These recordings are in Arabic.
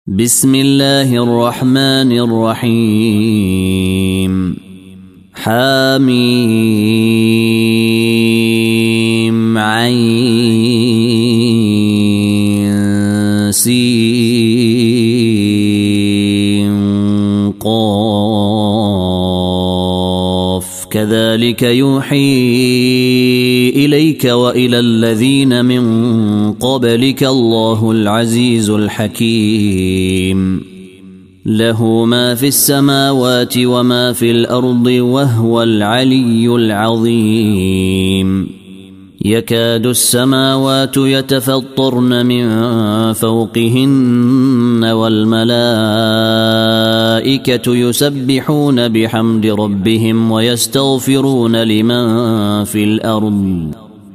بسم الله الرحمن الرحيم حميم عين سين قاف كذلك يوحي إليك وإلى الذين من قبلك الله العزيز الحكيم له ما في السماوات وما في الأرض وهو العلي العظيم يكاد السماوات يتفطرن من فوقهن والملائكة يسبحون بحمد ربهم ويستغفرون لمن في الأرض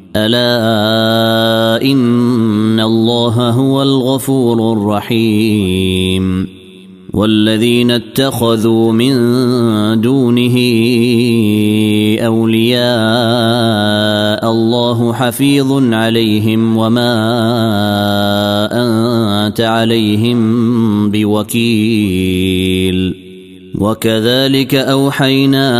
ألا إن الله هو الغفور الرحيم والذين اتخذوا من دونه أولياء الله حفيظ عليهم وما أنت عليهم بوكيل وكذلك أوحينا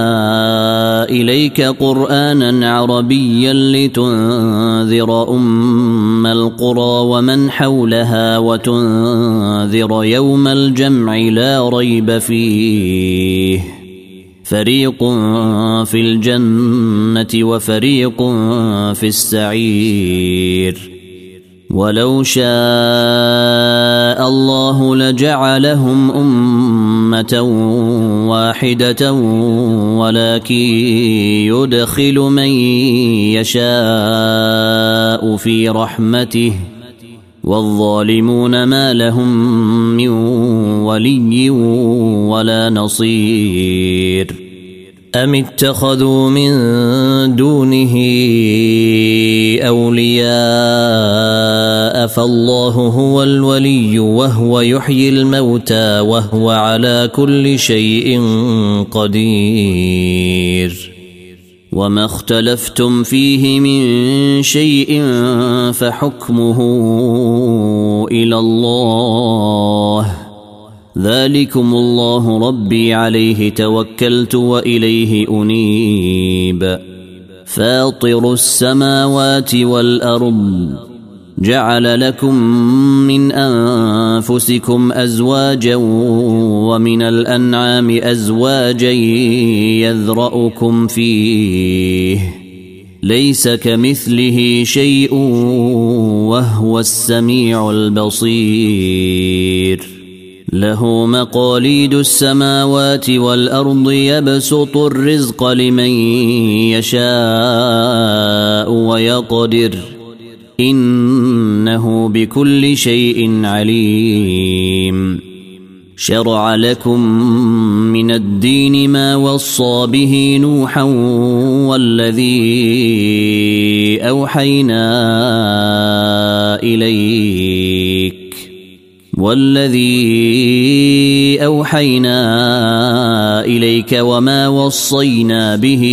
إليك قرآنا عربيا لتنذر أم القرى ومن حولها وتنذر يوم الجمع لا ريب فيه فريق في الجنة وفريق في السعير ولو شاء الله لجعلهم أمة واحدة ولكن يدخل من يشاء في رحمته والظالمون ما لهم من ولي ولا نصير أم اتخذوا من دونه أولياء فالله هو الولي وهو يحيي الموتى وهو على كل شيء قدير وما اختلفتم فيه من شيء فحكمه إلى الله ذلكم الله ربي عليه توكلت وإليه أنيب فاطر السماوات والأرض جعل لكم من أنفسكم أزواجا ومن الأنعام أزواجا يذرأكم فيه ليس كمثله شيء وهو السميع البصير له مقاليد السماوات والأرض يبسط الرزق لمن يشاء ويقدر إنه بكل شيء عليم شرع لكم من الدين ما وصى به نوحا والذي أوحينا إليك وما وصينا به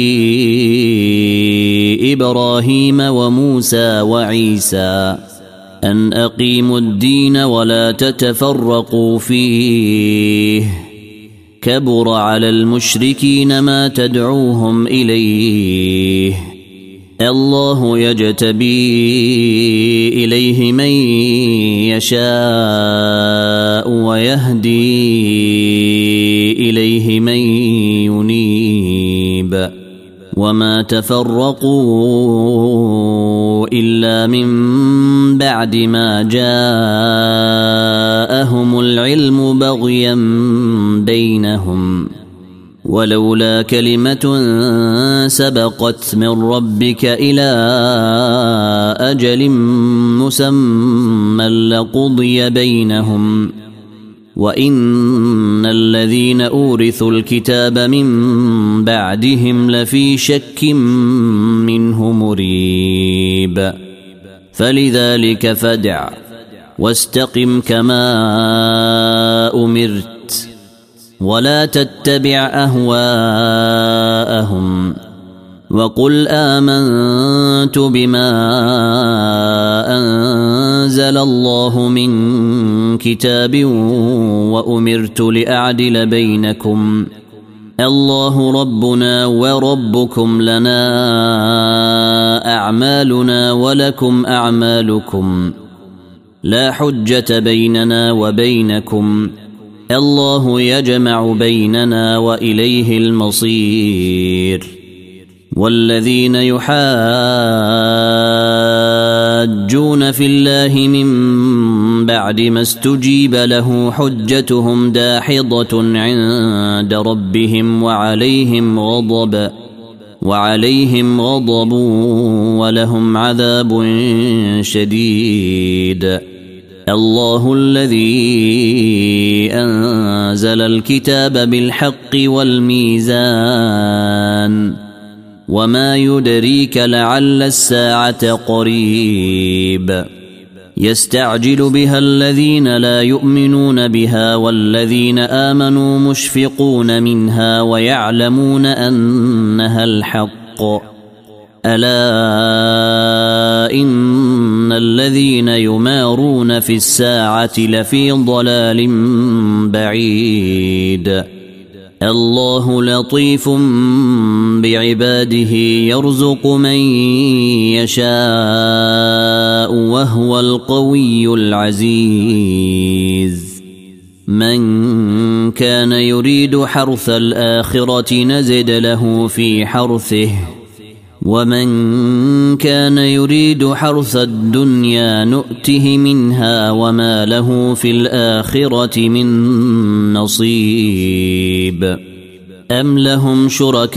إبراهيم وموسى وعيسى أن أقيموا الدين ولا تتفرقوا فيه كبر على المشركين ما تدعوهم إليه الله يجتبي إليه من يشاء ويهدي إليه من ينيب وما تفرقوا إلا من بعد ما جاءهم العلم بغيا بينهم ولولا كلمة سبقت من ربك إلى أجل مسمى لقضي بينهم وإن الذين أورثوا الكتاب من بعدهم لفي شك منه مريب فلذلك فادع واستقم كما أمرت ولا تتبع أهواءهم وقل آمنت بما أنزل الله من كتاب وأمرت لأعدل بينكم الله ربنا وربكم لنا أعمالنا ولكم أعمالكم لا حجة بيننا وبينكم الله يجمع بيننا وإليه المصير. والذين يحاجون في الله من بعد ما استجيب له حجتهم داحضة عند ربهم وعليهم غضب ولهم عذاب شديد. الله الذي أنزل الكتاب بالحق والميزان وما يدريك لعل الساعة قريب يستعجل بها الذين لا يؤمنون بها والذين آمنوا مشفقون منها ويعلمون أنها الحق ألا إن الذين يمارون في الساعة لفي ضلال بعيد. الله لطيف بعباده يرزق من يشاء وهو القوي العزيز. من كان يريد حرث الآخرة نزد له في حرثه ومن كان يريد حرث الدنيا نؤته منها وما له في الآخرة من نصيب. أم لهم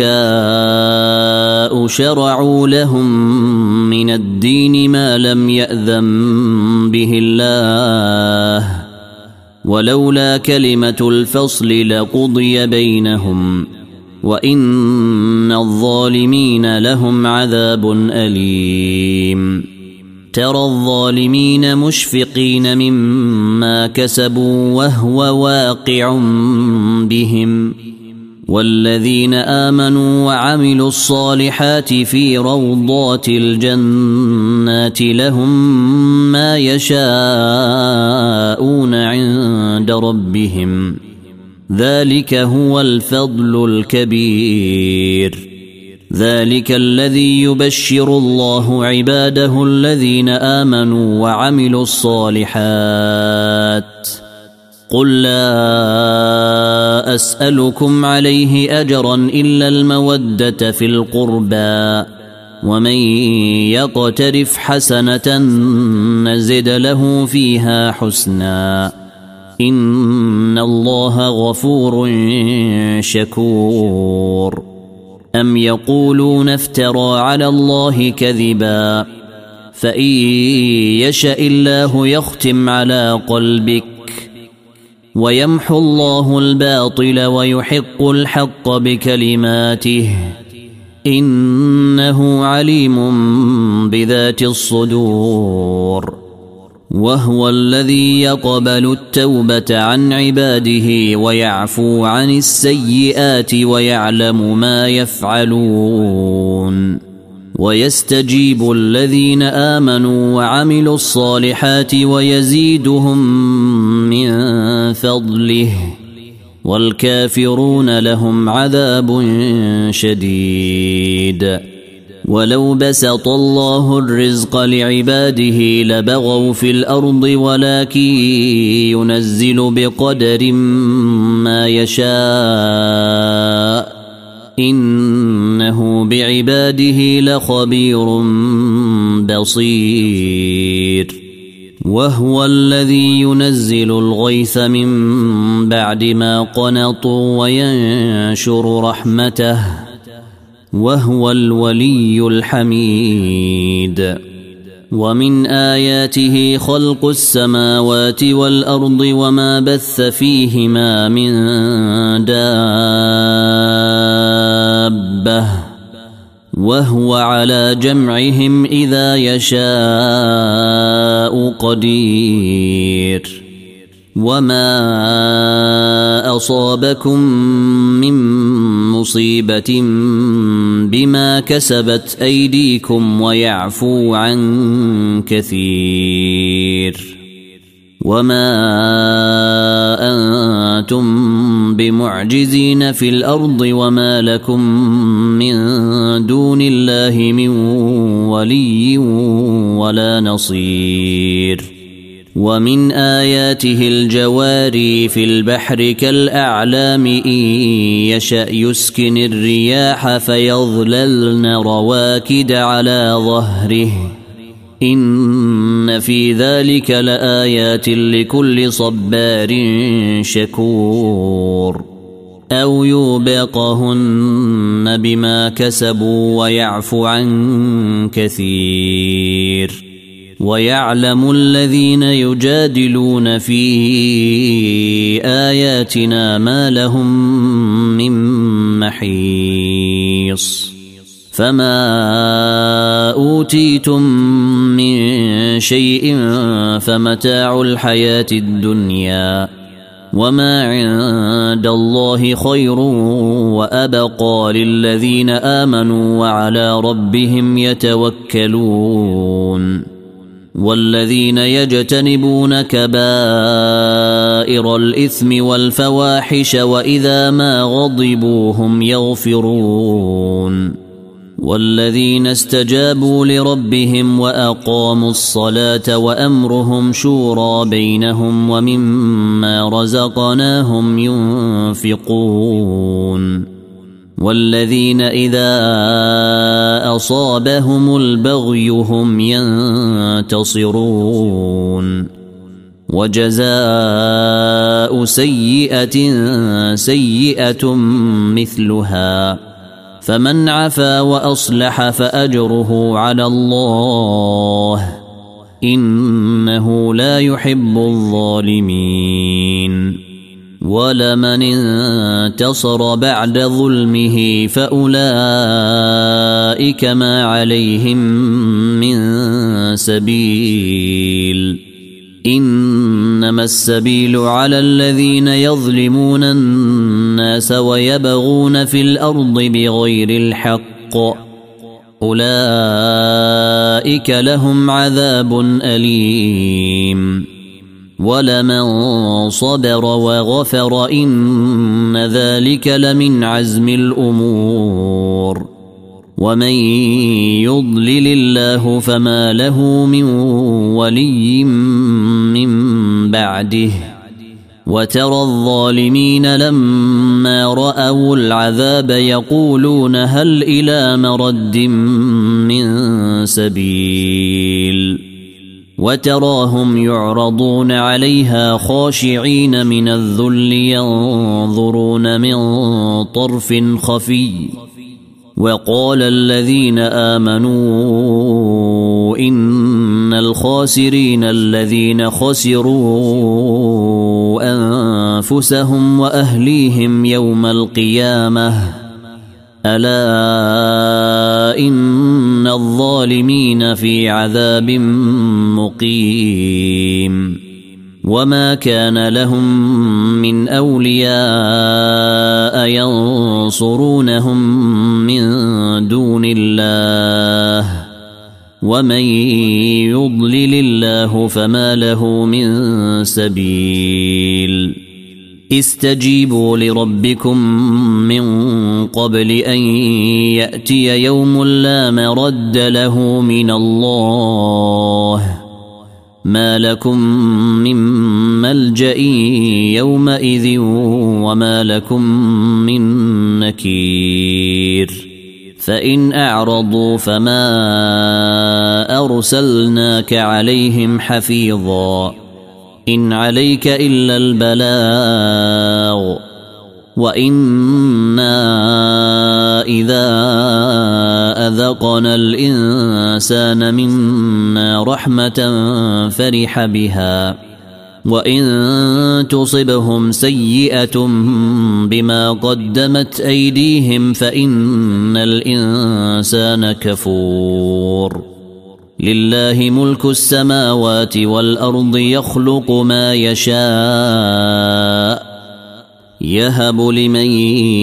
شركاء شرعوا لهم من الدين ما لم يأذن به الله ولولا كلمة الفصل لقضي بينهم وإن الظالمين لهم عذاب أليم. ترى الظالمين مشفقين مما كسبوا وهو واقع بهم والذين آمنوا وعملوا الصالحات في روضات الجنات لهم ما يشاءون عند ربهم ذلك هو الفضل الكبير. ذلك الذي يبشر الله عباده الذين آمنوا وعملوا الصالحات. قل لا أسألكم عليه أجرا إلا المودة في القربى ومن يقترف حسنة نزد له فيها حسنا إن الله غفور شكور. أم يقولون افترى على الله كذبا فإن يشاء الله يختم على قلبك ويمحو الله الباطل ويحق الحق بكلماته إنه عليم بذات الصدور. وهو الذي يقبل التوبة عن عباده ويعفو عن السيئات ويعلم ما يفعلون ويستجيب الذين آمنوا وعملوا الصالحات ويزيدهم من فضله والكافرون لهم عذاب شديد. ولو بسط الله الرزق لعباده لبغوا في الأرض ولكن ينزل بقدر ما يشاء إنه بعباده لخبير بصير. وهو الذي ينزل الغيث من بعد ما قنطوا وينشر رحمته وهو الولي الحميد. ومن آياته خلق السماوات والأرض وما بث فيهما من دابة وهو على جمعهم إذا يشاء قدير. وما أصابكم من مصيبة بما كسبت أيديكم ويعفو عن كثير وما أنتم بمعجزين في الأرض وما لكم من دون الله من ولي ولا نصير ومن آياته الجواري في البحر كالأعلام إن يشأ يسكن الرياح فيظللن رواكد على ظهره إن في ذلك لآيات لكل صبار شكور أو يوبقهن بما كسبوا ويعفو عن كثير ويعلم الذين يجادلون في آياتنا ما لهم من محيص فما أوتيتم من شيء فمتاع الحياة الدنيا وما عند الله خير وأبقى للذين آمنوا وعلى ربهم يتوكلون والذين يجتنبون كبائر الإثم والفواحش وإذا ما غضبوا هم يغفرون والذين استجابوا لربهم وأقاموا الصلاة وأمرهم شورى بينهم ومما رزقناهم ينفقون والذين إذا أصابهم البغي هم ينتصرون وجزاء سيئة سيئة مثلها فمن عفا وأصلح فأجره على الله إنه لا يحب الظالمين ولمن انتصر بعد ظلمه فأولئك ما عليهم من سبيل إنما السبيل على الذين يظلمون الناس ويبغون في الأرض بغير الحق أولئك لهم عذاب أليم ولمن صبر وغفر إن ذلك لمن عزم الأمور ومن يضلل الله فما له من ولي من بعده وترى الظالمين لما رأوا العذاب يقولون هل إلى مرد من سبيل وتراهم يعرضون عليها خاشعين من الذل ينظرون من طرف خفي وقال الذين آمنوا إن الخاسرين الذين خسروا أنفسهم وأهليهم يوم القيامة ألا إن الظالمين في عذاب مقيم وما كان لهم من أولياء ينصرونهم من دون الله ومن يضلل الله فما له من سبيل استجيبوا لربكم من قبل أن يأتي يوم لا مرد له من الله ما لكم من ملجأ يومئذ وما لكم من نكير فإن أعرضوا فما أرسلناك عليهم حفيظا إن عليك إلا البلاغ وإنا إذا أذقنا الإنسان منا رحمة فرح بها وإن تصبهم سيئة بما قدمت أيديهم فإن الإنسان كفور لله ملك السماوات والأرض يخلق ما يشاء يهب لمن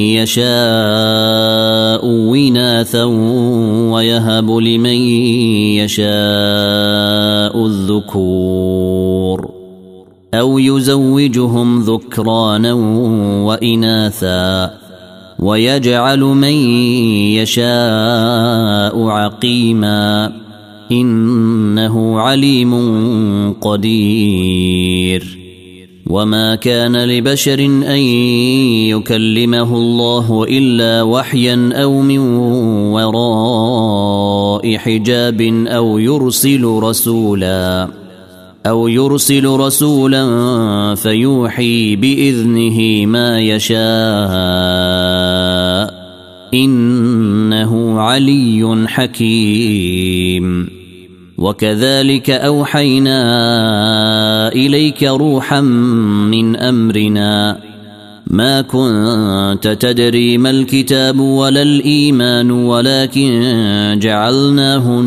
يشاء إناثا ويهب لمن يشاء الذكور أو يزوجهم ذكرانا وإناثا ويجعل من يشاء عقيما إنه عليم قدير. وما كان لبشر أن يكلمه الله إلا وحيا أو من وراء حجاب أو يرسل رسولا فيوحي بإذنه ما يشاء إنه علي حكيم. وكذلك أوحينا إليك روحا من أمرنا ما كنت تدري ما الكتاب ولا الإيمان ولكن جعلناه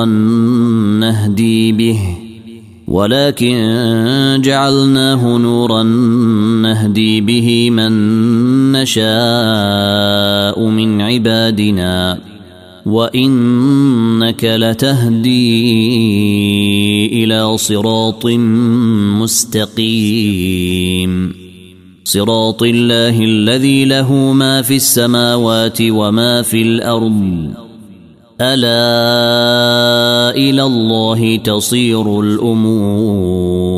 نورا نهدي به من نشاء من عبادنا وإنك لتهدي إلى صراط مستقيم صراط الله الذي له ما في السماوات وما في الأرض ألا إلى الله تصير الأمور.